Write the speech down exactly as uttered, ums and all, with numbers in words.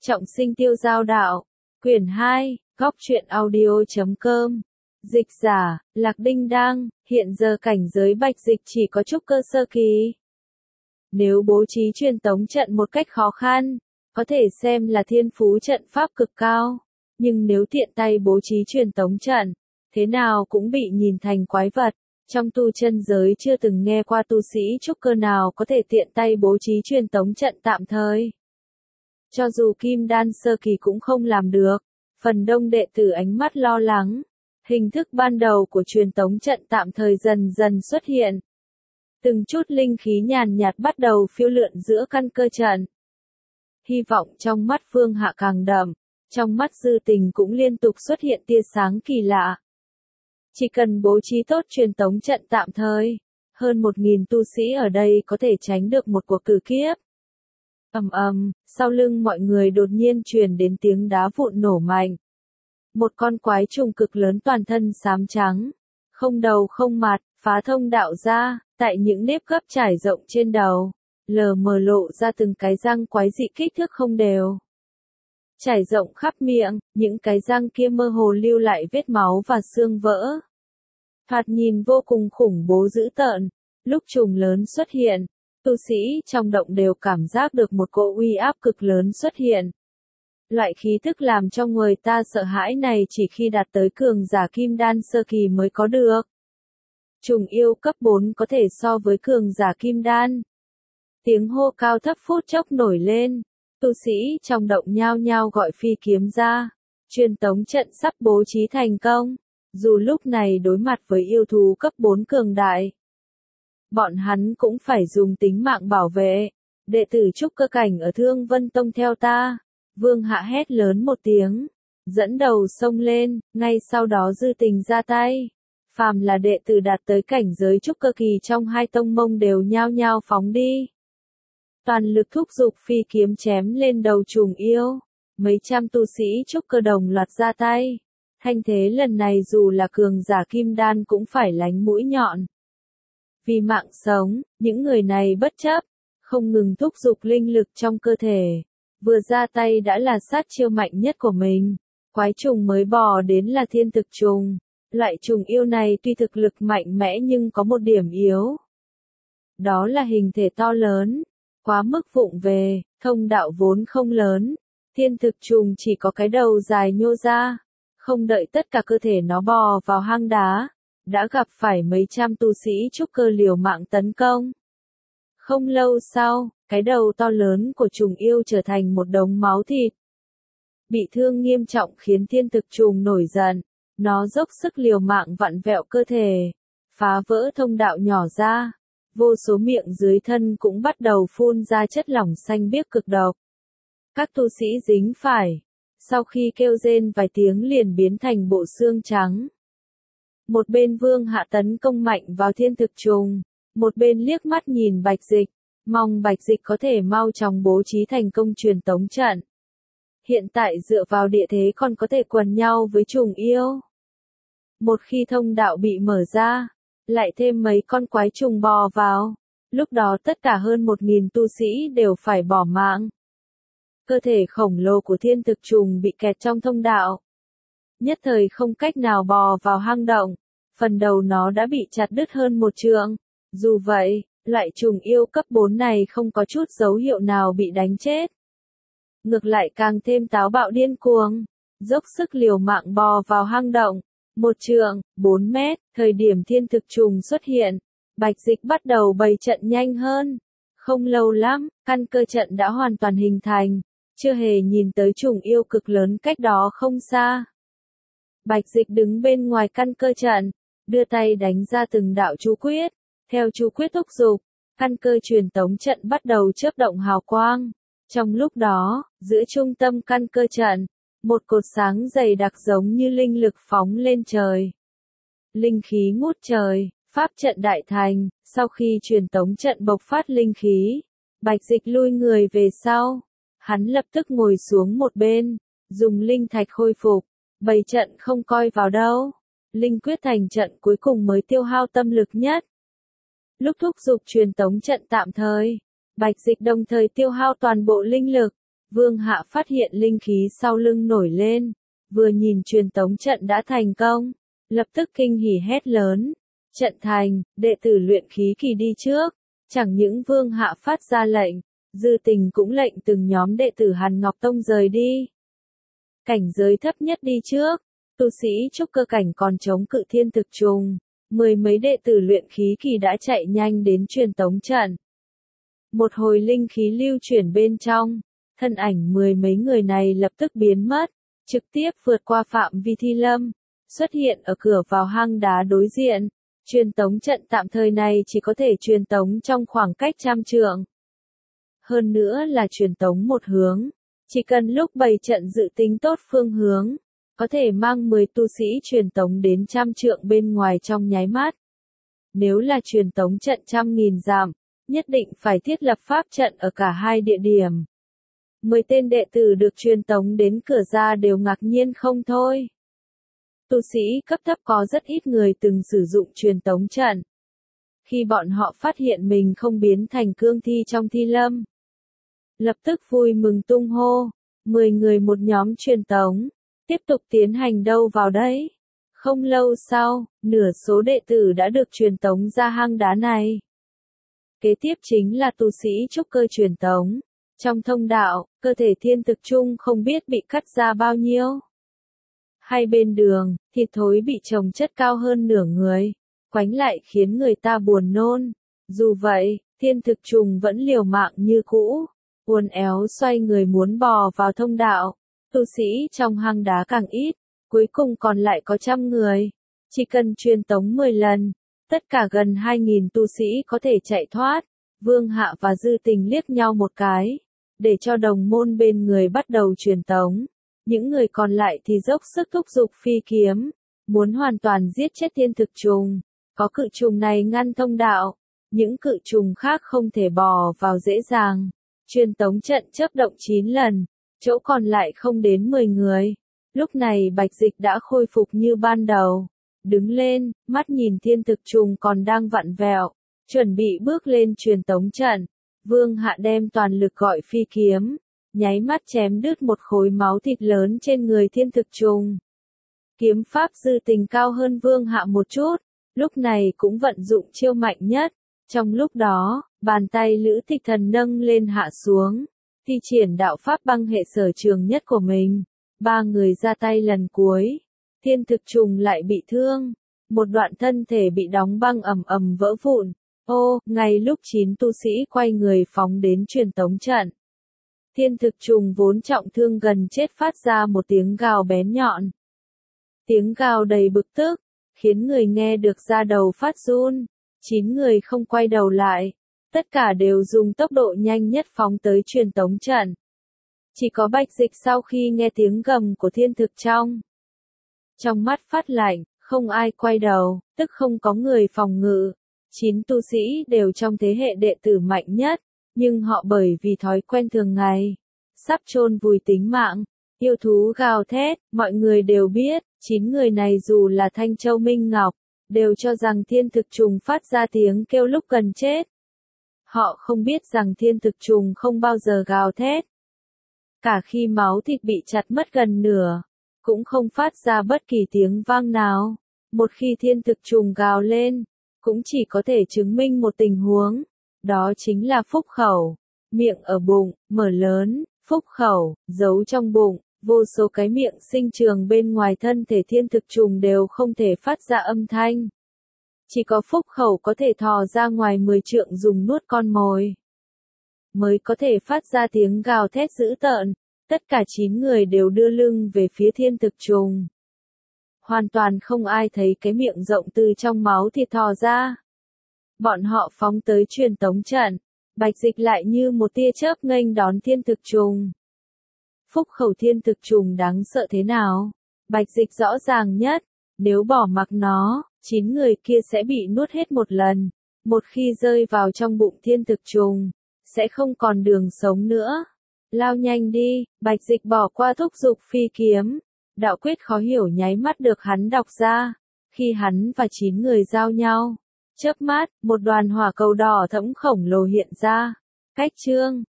Trọng sinh tiêu giao đạo. Quyển hai, góc truyện audio chấm com. Dịch giả, Lạc Đinh Đang, hiện giờ cảnh giới bạch dịch chỉ có trúc cơ sơ kỳ. Nếu bố trí truyền tống trận một cách khó khăn, có thể xem là thiên phú trận pháp cực cao. Nhưng nếu tiện tay bố trí truyền tống trận, thế nào cũng bị nhìn thành quái vật. Trong tu chân giới chưa từng nghe qua tu sĩ trúc cơ nào có thể tiện tay bố trí truyền tống trận tạm thời. Cho dù kim đan sơ kỳ cũng không làm được, phần đông đệ tử ánh mắt lo lắng. Hình thức ban đầu của truyền tống trận tạm thời dần dần xuất hiện. Từng chút linh khí nhàn nhạt bắt đầu phiêu lượn giữa căn cơ trận. Hy vọng trong mắt Phương Hạ càng đậm, trong mắt Dư Tình cũng liên tục xuất hiện tia sáng kỳ lạ. Chỉ cần bố trí tốt truyền tống trận tạm thời, hơn một nghìn tu sĩ ở đây có thể tránh được một cuộc cử kiếp. Ầm ầm, sau lưng mọi người đột nhiên truyền đến tiếng đá vụn nổ mạnh. Một con quái trùng cực lớn toàn thân xám trắng, không đầu không mặt, phá thông đạo ra, tại những nếp gấp trải rộng trên đầu, lờ mờ lộ ra từng cái răng quái dị kích thước không đều. Trải rộng khắp miệng, những cái răng kia mơ hồ lưu lại vết máu và xương vỡ. Thoạt nhìn vô cùng khủng bố dữ tợn, lúc trùng lớn xuất hiện, tu sĩ trong động đều cảm giác được một cỗ uy áp cực lớn xuất hiện. Loại khí tức làm cho người ta sợ hãi này chỉ khi đạt tới cường giả kim đan sơ kỳ mới có được. Trùng yêu cấp bốn có thể so với cường giả kim đan. Tiếng hô cao thấp phút chốc nổi lên, tu sĩ trong động nhao nhao gọi phi kiếm ra, truyền tống trận sắp bố trí thành công, dù lúc này đối mặt với yêu thú cấp bốn cường đại. Bọn hắn cũng phải dùng tính mạng bảo vệ, đệ tử trúc cơ cảnh ở Thương Vân Tông theo ta. Vương Hạ hét lớn một tiếng, dẫn đầu xông lên, ngay sau đó Dư Tình ra tay. Phàm là đệ tử đạt tới cảnh giới trúc cơ kỳ trong hai tông mông đều nhao nhao phóng đi. Toàn lực thúc giục phi kiếm chém lên đầu trùng yêu, mấy trăm tu sĩ trúc cơ đồng loạt ra tay. Thanh thế lần này dù là cường giả kim đan cũng phải lánh mũi nhọn. Vì mạng sống, những người này bất chấp, không ngừng thúc giục linh lực trong cơ thể. Vừa ra tay đã là sát chiêu mạnh nhất của mình. Quái trùng mới bò đến là thiên thực trùng. Loại trùng yêu này tuy thực lực mạnh mẽ nhưng có một điểm yếu. Đó là hình thể to lớn, quá mức vụng về, thông đạo vốn không lớn. Thiên thực trùng chỉ có cái đầu dài nhô ra. Không đợi tất cả cơ thể nó bò vào hang đá, đã gặp phải mấy trăm tu sĩ trúc cơ liều mạng tấn công. Không lâu sau, cái đầu to lớn của trùng yêu trở thành một đống máu thịt. Bị thương nghiêm trọng khiến thiên thực trùng nổi giận, nó dốc sức liều mạng vặn vẹo cơ thể, phá vỡ thông đạo nhỏ ra. Vô số miệng dưới thân cũng bắt đầu phun ra chất lỏng xanh biếc cực độc. Các tu sĩ dính phải, sau khi kêu rên vài tiếng liền biến thành bộ xương trắng. Một bên Vương Hạ tấn công mạnh vào thiên thực trùng, một bên liếc mắt nhìn bạch dịch, mong bạch dịch có thể mau chóng bố trí thành công truyền tống trận. Hiện tại dựa vào địa thế còn có thể quần nhau với trùng yêu. Một khi thông đạo bị mở ra, lại thêm mấy con quái trùng bò vào, lúc đó tất cả hơn một nghìn tu sĩ đều phải bỏ mạng. Cơ thể khổng lồ của thiên thực trùng bị kẹt trong thông đạo. Nhất thời không cách nào bò vào hang động, phần đầu nó đã bị chặt đứt hơn một trượng. Dù vậy, loại trùng yêu cấp bốn này không có chút dấu hiệu nào bị đánh chết. Ngược lại càng thêm táo bạo điên cuồng, dốc sức liều mạng bò vào hang động. Một trượng, bốn mét, thời điểm thiên thực trùng xuất hiện, bạch dịch bắt đầu bày trận nhanh hơn. Không lâu lắm, căn cơ trận đã hoàn toàn hình thành, chưa hề nhìn tới trùng yêu cực lớn cách đó không xa. Bạch dịch đứng bên ngoài căn cơ trận, đưa tay đánh ra từng đạo chú quyết. Theo chú quyết thúc giục, căn cơ truyền tống trận bắt đầu chớp động hào quang. Trong lúc đó, giữa trung tâm căn cơ trận, một cột sáng dày đặc giống như linh lực phóng lên trời. Linh khí ngút trời, pháp trận đại thành, sau khi truyền tống trận bộc phát linh khí, bạch dịch lui người về sau. Hắn lập tức ngồi xuống một bên, dùng linh thạch khôi phục, bày trận không coi vào đâu. Linh quyết thành trận cuối cùng mới tiêu hao tâm lực nhất. Lúc thúc giục truyền tống trận tạm thời, bạch dịch đồng thời tiêu hao toàn bộ linh lực, Vương Hạ phát hiện linh khí sau lưng nổi lên, vừa nhìn truyền tống trận đã thành công, lập tức kinh hỉ hét lớn. Trận thành, đệ tử luyện khí kỳ đi trước, chẳng những Vương Hạ phát ra lệnh, Dư Tình cũng lệnh từng nhóm đệ tử Hàn Ngọc Tông rời đi. Cảnh giới thấp nhất đi trước, tu sĩ trúc cơ cảnh còn chống cự thiên thực trùng, mười mấy đệ tử luyện khí kỳ đã chạy nhanh đến truyền tống trận. Một hồi linh khí lưu chuyển bên trong, thân ảnh mười mấy người này lập tức biến mất, trực tiếp vượt qua phạm vi thi lâm, xuất hiện ở cửa vào hang đá đối diện. Truyền tống trận tạm thời này chỉ có thể truyền tống trong khoảng cách trăm trượng. Hơn nữa là truyền tống một hướng, chỉ cần lúc bày trận dự tính tốt phương hướng, có thể mang mười tu sĩ truyền tống đến trăm trượng bên ngoài trong nháy mắt. Nếu là truyền tống trận trăm nghìn dặm, nhất định phải thiết lập pháp trận ở cả hai địa điểm. Mười tên đệ tử được truyền tống đến cửa ra đều ngạc nhiên không thôi. Tu sĩ cấp thấp có rất ít người từng sử dụng truyền tống trận. Khi bọn họ phát hiện mình không biến thành cương thi trong thi lâm, lập tức vui mừng tung hô, mười người một nhóm truyền tống, tiếp tục tiến hành đâu vào đấy. Không lâu sau, nửa số đệ tử đã được truyền tống ra hang đá này. Kế tiếp chính là tu sĩ trúc cơ truyền tống. Trong thông đạo, cơ thể thiên thực trung không biết bị cắt ra bao nhiêu. Hai bên đường, thịt thối bị chồng chất cao hơn nửa người, quánh lại khiến người ta buồn nôn. Dù vậy, thiên thực trùng vẫn liều mạng như cũ, uốn éo xoay người muốn bò vào thông đạo. Tu sĩ trong hang đá càng ít, cuối cùng còn lại có trăm người. Chỉ cần truyền tống mười lần, tất cả gần hai nghìn tu sĩ có thể chạy thoát. Vương Hạ và Dư Tình liếc nhau một cái, để cho đồng môn bên người bắt đầu truyền tống. Những người còn lại thì dốc sức thúc giục phi kiếm, muốn hoàn toàn giết chết thiên thực trùng. Có cự trùng này ngăn thông đạo, những cự trùng khác không thể bò vào dễ dàng. Truyền tống trận chớp động chín lần, chỗ còn lại không đến mười người. Lúc này Bạch Dịch đã khôi phục như ban đầu. Đứng lên, mắt nhìn thiên thực trùng còn đang vặn vẹo, chuẩn bị bước lên truyền tống trận. Vương Hạ đem toàn lực gọi phi kiếm, nháy mắt chém đứt một khối máu thịt lớn trên người thiên thực trùng. Kiếm pháp Dư Tình cao hơn Vương Hạ một chút, lúc này cũng vận dụng chiêu mạnh nhất. Trong lúc đó, bàn tay Lữ Tịch Thần nâng lên hạ xuống, thi triển đạo pháp băng hệ sở trường nhất của mình. Ba người ra tay lần cuối, thiên thực trùng lại bị thương, một đoạn thân thể bị đóng băng ầm ầm vỡ vụn. Ô, ngay lúc chín tu sĩ quay người phóng đến truyền tống trận, thiên thực trùng vốn trọng thương gần chết phát ra một tiếng gào bén nhọn. Tiếng gào đầy bực tức, khiến người nghe được da đầu phát run. Chín người không quay đầu lại, tất cả đều dùng tốc độ nhanh nhất phóng tới truyền tống trận. Chỉ có Bạch Dịch sau khi nghe tiếng gầm của thiên thực trong, trong mắt phát lạnh, không ai quay đầu, tức không có người phòng ngự. Chín tu sĩ đều trong thế hệ đệ tử mạnh nhất, nhưng họ bởi vì thói quen thường ngày, sắp chôn vùi tính mạng, yêu thú gào thét, mọi người đều biết, chín người này dù là Thanh Châu Minh Ngọc, đều cho rằng thiên thực trùng phát ra tiếng kêu lúc gần chết. Họ không biết rằng thiên thực trùng không bao giờ gào thét. Cả khi máu thịt bị chặt mất gần nửa, cũng không phát ra bất kỳ tiếng vang nào. Một khi thiên thực trùng gào lên, cũng chỉ có thể chứng minh một tình huống, đó chính là phúc khẩu. Miệng ở bụng, mở lớn, phúc khẩu, giấu trong bụng, vô số cái miệng sinh trường bên ngoài thân thể thiên thực trùng đều không thể phát ra âm thanh. Chỉ có phúc khẩu có thể thò ra ngoài mười trượng dùng nuốt con mồi, mới có thể phát ra tiếng gào thét dữ tợn. Tất cả chín người đều đưa lưng về phía thiên thực trùng. Hoàn toàn không ai thấy cái miệng rộng từ trong máu thịt thò ra. Bọn họ phóng tới truyền tống trận, Bạch Dịch lại như một tia chớp nghênh đón thiên thực trùng. Phúc khẩu thiên thực trùng đáng sợ thế nào? Bạch Dịch rõ ràng nhất, nếu bỏ mặc nó, chín người kia sẽ bị nuốt hết một lần. Một khi rơi vào trong bụng thiên thực trùng, sẽ không còn đường sống nữa. Lao nhanh đi, Bạch Dịch bỏ qua thúc giục phi kiếm. Đạo quyết khó hiểu nháy mắt được hắn đọc ra. Khi hắn và chín người giao nhau, chớp mắt, một đoàn hỏa cầu đỏ thẫm khổng lồ hiện ra. Cách chương